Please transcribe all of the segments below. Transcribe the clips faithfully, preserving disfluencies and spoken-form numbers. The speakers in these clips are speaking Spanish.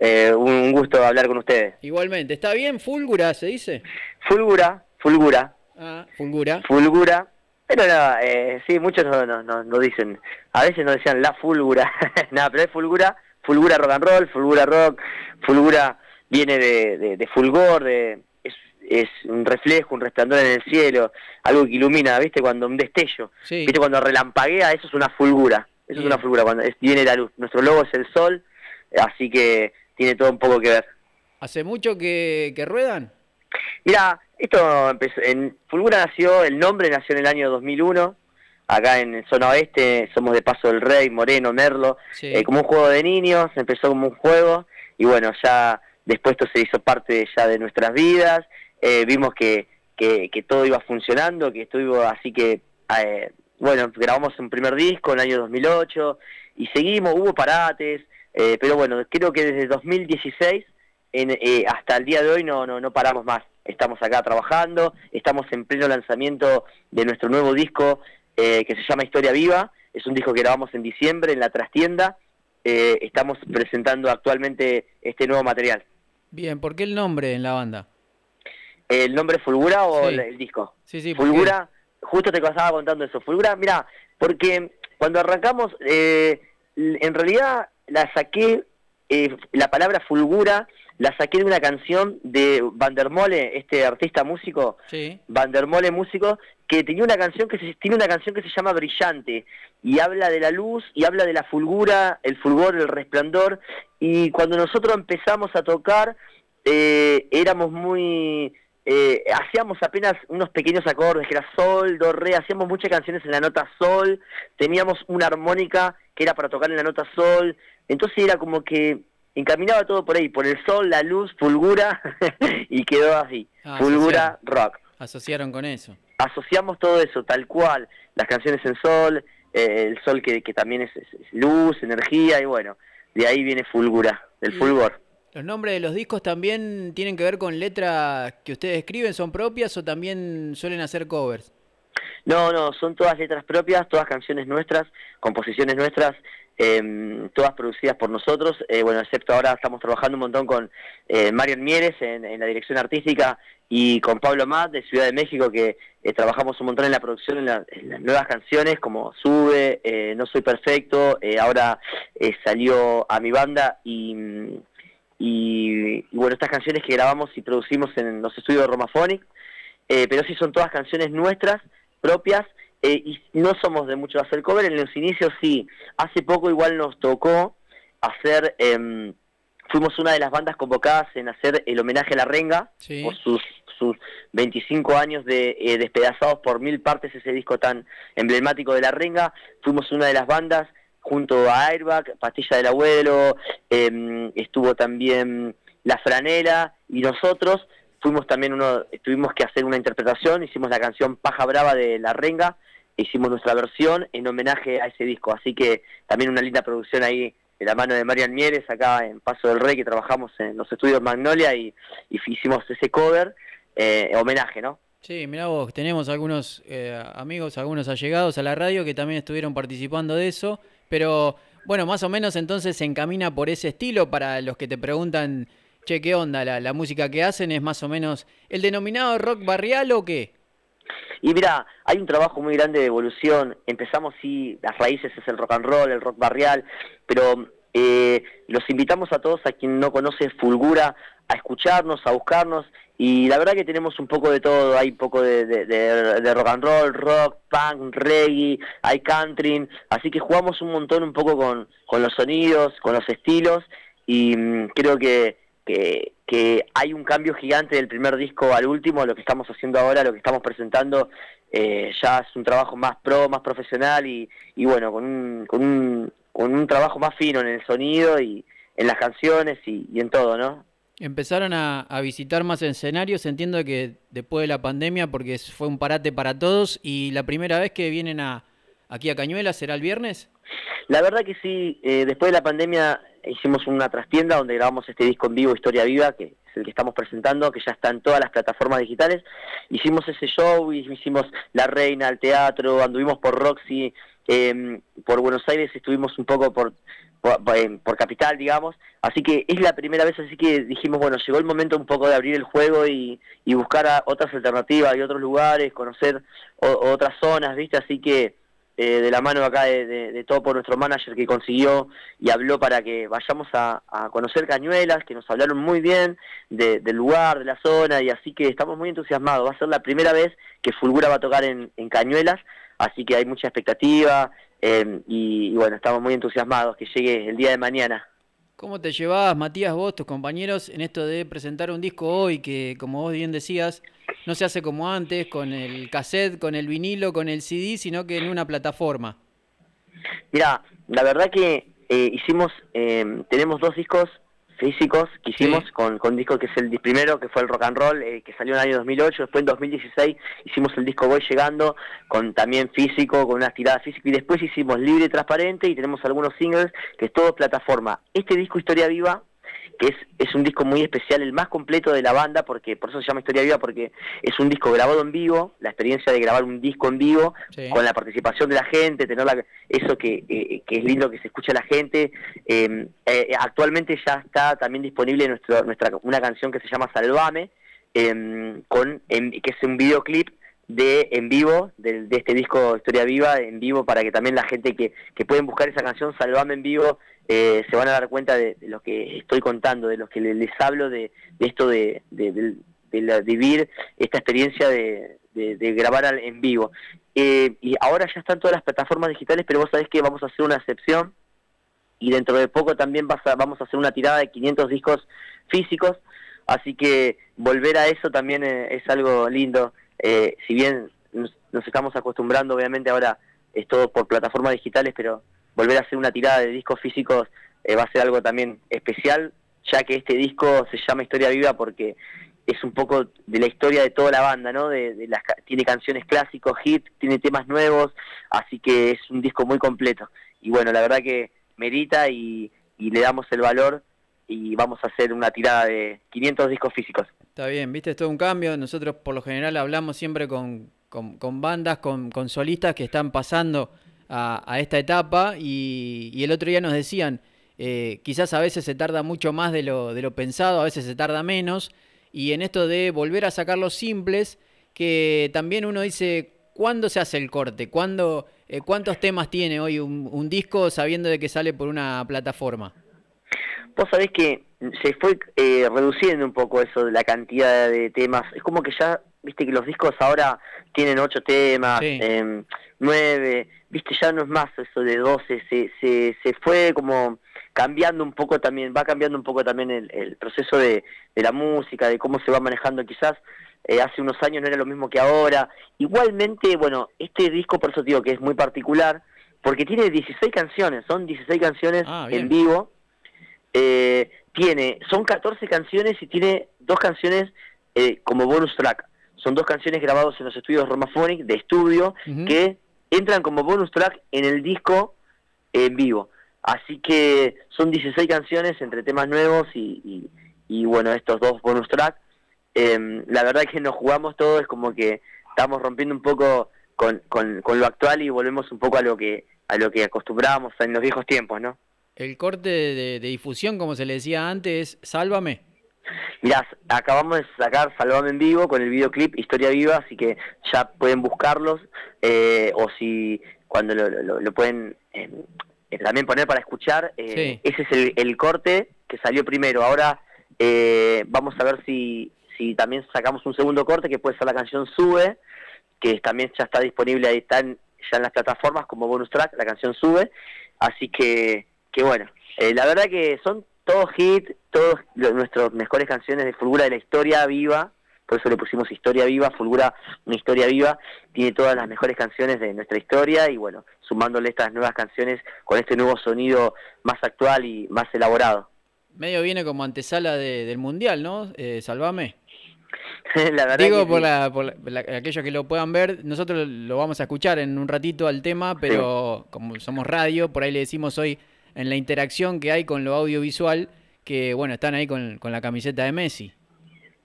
Eh, un, un gusto hablar con ustedes. Igualmente, ¿está bien? ¿Fulgura se dice? Fulgura, Fulgura, Ah, Fulgura. Fulgura. Pero no, eh, sí, muchos no, no, no, no dicen, a veces no decían la Fulgura, nada, pero es Fulgura, Fulgura rock and roll, Fulgura rock, Fulgura viene de, de, de fulgor, de, es, es un reflejo, un resplandor en el cielo, algo que ilumina, ¿viste? Cuando un destello, Sí, ¿viste? Cuando relampaguea, eso es una fulgura, eso es una bien. fulgura, cuando es, viene la luz. Nuestro logo es el sol, así que tiene todo un poco que ver. ¿Hace mucho que, que ruedan? Mira, esto empezó, en Fulgura nació, el nombre nació en el año dos mil uno, acá en zona oeste, somos de Paso del Rey, Moreno, Merlo, eh, Sí. como un juego de niños, empezó como un juego, y bueno, ya después esto se hizo parte ya de nuestras vidas, eh, vimos que, que, que todo iba funcionando, que esto iba, así que, eh, bueno, grabamos un primer disco en el año dos mil ocho, y seguimos, hubo parates, eh, pero bueno, creo que desde dos mil dieciséis en, eh, hasta el día de hoy no, no, no paramos más. Estamos acá trabajando, estamos en pleno lanzamiento de nuestro nuevo disco eh, que se llama Historia Viva. Es un disco que grabamos en diciembre en la trastienda. Eh, estamos presentando actualmente este nuevo material. Bien, ¿por qué el nombre en la banda? ¿El nombre es Fulgura o el, Sí, el disco? sí, sí, ¿por qué? Fulgura, justo te estaba contando eso. Fulgura, mira, porque cuando arrancamos, eh, en realidad la saqué, eh, la palabra Fulgura, la saqué de una canción de Vandermole, este artista músico, Sí. Vandermole músico, que tenía una canción que se, tiene una canción que se llama Brillante, y habla de la luz, y habla de la fulgura, el fulgor, el resplandor, y cuando nosotros empezamos a tocar, eh, éramos muy... Eh, hacíamos apenas unos pequeños acordes, que era sol, do, re, hacíamos muchas canciones en la nota sol, teníamos una armónica que era para tocar en la nota sol, entonces era como que encaminaba todo por ahí, por el sol, la luz, fulgura, y quedó así, Ah, asociaron. fulgura rock. Asociaron con eso. Asociamos todo eso, tal cual, las canciones en sol, eh, el sol que, que también es, es, es luz, energía, y bueno, de ahí viene fulgura, del ¿Y fulgor. los nombres de los discos también tienen que ver con letras que ustedes escriben? ¿Son propias o también suelen hacer covers? No, no, son todas letras propias, todas canciones nuestras, composiciones nuestras, eh, todas producidas por nosotros. Eh, bueno, excepto ahora estamos trabajando un montón con eh, Marian Mieres en, en la dirección artística y con Pablo Matt de Ciudad de México, que eh, trabajamos un montón en la producción, en, la, en las nuevas canciones como Sube, eh, No Soy Perfecto, eh, ahora eh, salió a mi banda y... Y, y bueno, estas canciones que grabamos y producimos en los estudios de Romaphonic, eh, pero sí son todas canciones nuestras, propias, eh, y no somos de mucho hacer cover. En los inicios sí, hace poco igual nos tocó hacer, eh, fuimos una de las bandas convocadas en hacer el homenaje a La Renga, por Sí. sus sus veinticinco años de eh, Despedazados por Mil Partes, ese disco tan emblemático de La Renga. Fuimos una de las bandas junto a Airbag, Pastilla del Abuelo, eh, estuvo también La Franela y nosotros. Fuimos también uno, tuvimos que hacer una interpretación, hicimos la canción Paja Brava de La Renga, hicimos nuestra versión en homenaje a ese disco, así que también una linda producción ahí de la mano de Marian Mieres acá en Paso del Rey, que trabajamos en los estudios Magnolia y, y hicimos ese cover, eh, homenaje, ¿no? Sí, mirá vos, tenemos algunos eh, amigos, algunos allegados a la radio que también estuvieron participando de eso, pero bueno, más o menos entonces se encamina por ese estilo para los que te preguntan, che, ¿qué onda? La, la música que hacen es más o menos el denominado rock barrial o qué? Y mira, hay un trabajo muy grande de evolución. Empezamos, sí, las raíces es el rock and roll, el rock barrial, pero eh, los invitamos a todos, a quien no conoce Fulgura, a escucharnos, a buscarnos, y la verdad que tenemos un poco de todo. Hay un poco de, de, de, de rock and roll, rock, punk, reggae, hay country, así que jugamos un montón un poco con, con los sonidos, con los estilos, y mmm, creo que que, que hay un cambio gigante del primer disco al último. Lo que estamos haciendo ahora, lo que estamos presentando, eh, ya es un trabajo más pro, más profesional y, y bueno, con un, con, un, con un trabajo más fino en el sonido y en las canciones y, y en todo, ¿no? Empezaron a, a visitar más escenarios, entiendo que después de la pandemia, porque fue un parate para todos, y la primera vez que vienen a, aquí a Cañuelas será el viernes. La verdad que sí, eh, después de la pandemia hicimos una trastienda donde grabamos este disco en vivo, Historia Viva, que es el que estamos presentando, que ya está en todas las plataformas digitales. Hicimos ese show, hicimos La Reina, el teatro, anduvimos por Roxy, eh, por Buenos Aires, estuvimos un poco por, por, por Capital, digamos, así que es la primera vez, así que dijimos, bueno, llegó el momento un poco de abrir el juego y, y buscar a otras alternativas y otros lugares, conocer o, otras zonas, ¿viste? Así que eh, de la mano acá de, de, de todo por nuestro manager que consiguió y habló para que vayamos a, a conocer Cañuelas, que nos hablaron muy bien de, del lugar, de la zona, y así que estamos muy entusiasmados. Va a ser la primera vez que Fulgura va a tocar en, en Cañuelas, así que hay mucha expectativa, eh, y, y bueno, estamos muy entusiasmados que llegue el día de mañana. ¿Cómo te llevabas, Matías, vos, tus compañeros, en esto de presentar un disco hoy que, como vos bien decías, no se hace como antes, con el cassette, con el vinilo, con el C D, sino que en una plataforma? Mira, la verdad que eh, hicimos, eh, tenemos dos discos físicos que hicimos, Sí. con, con un disco que es el primero, que fue el Rock and Roll, eh, que salió en el año dos mil ocho, después en dos mil dieciséis hicimos el disco Voy Llegando, con también físico, con unas tiradas físicas, y después hicimos Libre y Transparente, y tenemos algunos singles, que es todo plataforma. Este disco Historia Viva, que es, es un disco muy especial, el más completo de la banda, porque por eso se llama Historia Viva, porque es un disco grabado en vivo, la experiencia de grabar un disco en vivo, Sí. con la participación de la gente, tener la, eso que, eh, que es lindo que se escucha a la gente. Eh, eh, actualmente ya está también disponible nuestro, nuestra una canción que se llama Salvame, eh, con, en, que es un videoclip de en vivo, de, de este disco Historia Viva, en vivo, para que también la gente que, que pueden buscar esa canción, Salvame en vivo, eh, se van a dar cuenta de, de lo que estoy contando, de lo que les, les hablo, de, de esto de, de, de, de, la, de vivir esta experiencia de, de, de grabar al, en vivo. Eh, y ahora ya están todas las plataformas digitales, pero vos sabés que vamos a hacer una excepción, y dentro de poco también vas a, vamos a hacer una tirada de quinientos discos físicos, así que volver a eso también eh, es algo lindo. Eh, si bien nos, nos estamos acostumbrando, obviamente ahora es todo por plataformas digitales, pero volver a hacer una tirada de discos físicos eh, va a ser algo también especial, ya que este disco se llama Historia Viva porque es un poco de la historia de toda la banda, ¿no? De, de las, tiene canciones clásicos, hits, tiene temas nuevos, así que es un disco muy completo. Y bueno, la verdad que merita y, y le damos el valor, y vamos a hacer una tirada de quinientos discos físicos. Está bien, viste, es todo un cambio. Nosotros por lo general hablamos siempre con, con, con bandas, con, con solistas que están pasando a, a esta etapa, y, y el otro día nos decían, eh, quizás a veces se tarda mucho más de lo, de lo pensado, a veces se tarda menos, y en esto de volver a sacar los simples, que también uno dice, ¿cuándo se hace el corte? ¿Cuándo, eh, ¿Cuántos temas tiene hoy un, un disco sabiendo de que sale por una plataforma? Vos sabés que se fue eh, reduciendo un poco eso de la cantidad de temas. Es como que ya, viste que los discos ahora tienen ocho temas, Sí. eh, nueve, viste, ya no es más eso de doce, se, se, se fue como cambiando un poco también, va cambiando un poco también el, el proceso de, de la música, de cómo se va manejando quizás. Eh, hace unos años no era lo mismo que ahora. Igualmente, bueno, este disco, por eso digo que es muy particular, porque tiene dieciséis canciones, son dieciséis canciones Ah, en bien. vivo. Eh, tiene, son catorce canciones y tiene dos canciones eh, como bonus track. Son dos canciones grabadas en los estudios Romaphonic de estudio, Uh-huh. que entran como bonus track en el disco en vivo. Así que son dieciséis canciones entre temas nuevos y, y, y bueno, estos dos bonus track. Eh, la verdad que nos jugamos todo, es como que estamos rompiendo un poco con, con, con lo actual y volvemos un poco a lo que a lo que acostumbrábamos en los viejos tiempos, ¿no? El corte de, de difusión, como se le decía antes, es Sálvame. Mirá, acabamos de sacar Salvame en vivo con el videoclip Historia Viva, así que ya pueden buscarlos, eh, o si cuando lo, lo, lo pueden eh, también poner para escuchar. Eh, Sí. ese es el, el corte que salió primero. Ahora eh, vamos a ver si, si también sacamos un segundo corte, que puede ser la canción Sube, que también ya está disponible, ahí están ya en las plataformas como bonus track, la canción Sube. Así que, que bueno, eh, la verdad que son todos hits, todos nuestras mejores canciones de Fulgura de la historia viva, por eso le pusimos Historia Viva. Fulgura, una historia viva, tiene todas las mejores canciones de nuestra historia, y bueno, sumándole estas nuevas canciones con este nuevo sonido más actual y más elaborado. Medio viene como antesala de, del Mundial, ¿no? Eh, Sálvame. La verdad Digo, que por, sí. la, por la- la- aquellos que lo puedan ver, nosotros lo vamos a escuchar en un ratito al tema, Sí. pero como somos radio, por ahí le decimos hoy en la interacción que hay con lo audiovisual, que bueno, están ahí con, con la camiseta de Messi.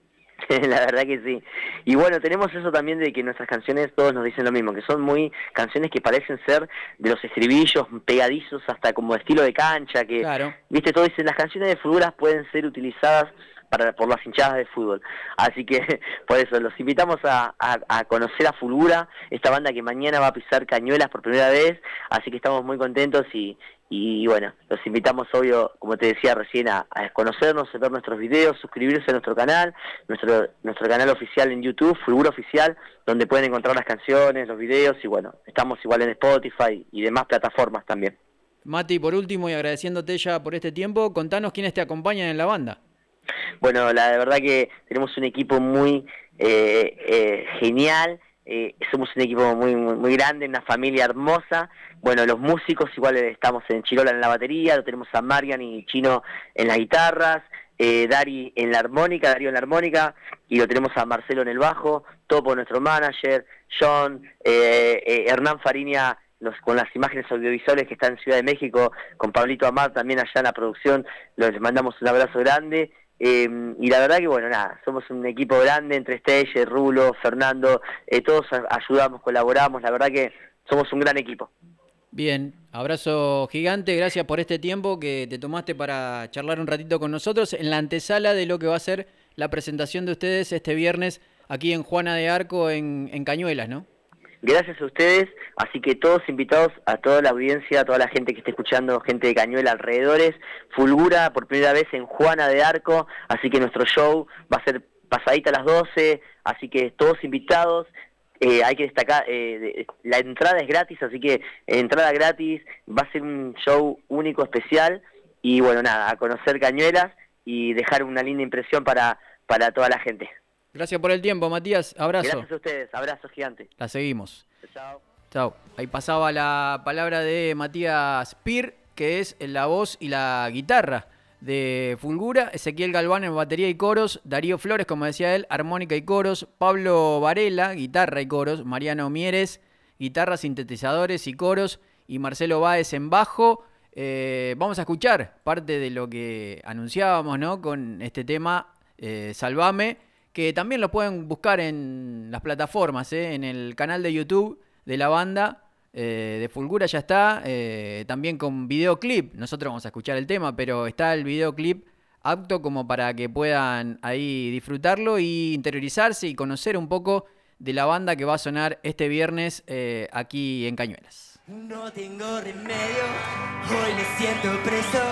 La verdad que sí. Y bueno, tenemos eso también de que nuestras canciones todos nos dicen lo mismo, que son muy canciones que parecen ser de los estribillos pegadizos hasta como estilo de cancha, que, Claro. viste, todos dicen, las canciones de Fulguras pueden ser utilizadas para por las hinchadas de fútbol. Así que por eso los invitamos a, a, a conocer a Fulgura, esta banda que mañana va a pisar Cañuelas por primera vez, así que estamos muy contentos y, y bueno, los invitamos, obvio, como te decía recién, a, a conocernos, a ver nuestros videos, suscribirse a nuestro canal, nuestro nuestro canal oficial en YouTube, Fulgura Oficial, donde pueden encontrar las canciones, los videos, y bueno, estamos igual en Spotify y demás plataformas también. Mati, por último, y agradeciéndote ya por este tiempo, contanos quiénes te acompañan en la banda. Bueno, la verdad que tenemos un equipo muy eh, eh, genial, eh, somos un equipo muy, muy muy grande, una familia hermosa. Bueno, los músicos igual estamos en Chirola en la batería, lo tenemos a Marian y Chino en las guitarras, eh, Dari en la armónica, Darío en la armónica, y lo tenemos a Marcelo en el bajo, Topo nuestro manager, John, eh, eh, Hernán Fariña los, con las imágenes audiovisuales que está en Ciudad de México, con Pablito Amar también allá en la producción, les mandamos un abrazo grande. Eh, y la verdad que bueno, nada, somos un equipo grande entre Stelle, Rulo, Fernando, eh, todos ayudamos, colaboramos, la verdad que somos un gran equipo. Bien, abrazo gigante, gracias por este tiempo que te tomaste para charlar un ratito con nosotros en la antesala de lo que va a ser la presentación de ustedes este viernes aquí en Juana de Arco en, en Cañuelas, ¿no? Gracias a ustedes, así que todos invitados, a toda la audiencia, a toda la gente que esté escuchando, gente de Cañuelas alrededores, Fulgura por primera vez en Juana de Arco, así que nuestro show va a ser pasadita a las doce, así que todos invitados. Eh, hay que destacar, eh, de, la entrada es gratis, así que eh, entrada gratis, va a ser un show único, especial, y bueno, nada, a conocer Cañuelas y dejar una linda impresión para, para toda la gente. Gracias por el tiempo, Matías. Abrazo. Gracias a ustedes. Abrazo gigante. La seguimos. Chao. Chao. Ahí pasaba la palabra de Matías Pir, que es la voz y la guitarra de Fulgura. Ezequiel Galván en batería y coros. Darío Flores, como decía él, armónica y coros. Pablo Varela, guitarra y coros. Mariano Mieres, guitarra, sintetizadores y coros. Y Marcelo Báez en bajo. Eh, vamos a escuchar parte de lo que anunciábamos, ¿no? Con este tema, eh, Salvame, que también lo pueden buscar en las plataformas, ¿eh? En el canal de YouTube de la banda eh, de Fulgura ya está, eh, también con videoclip. Nosotros vamos a escuchar el tema, pero está el videoclip apto como para que puedan ahí disfrutarlo y interiorizarse y conocer un poco de la banda que va a sonar este viernes eh, aquí en Cañuelas. No tengo remedio, hoy me siento preso,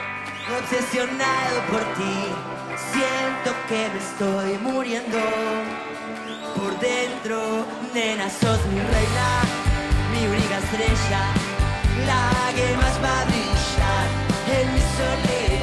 obsesionado por ti. Siento que me estoy muriendo por dentro. Nena, sos mi reina, mi única estrella, la que más va a brillar en mi soledad.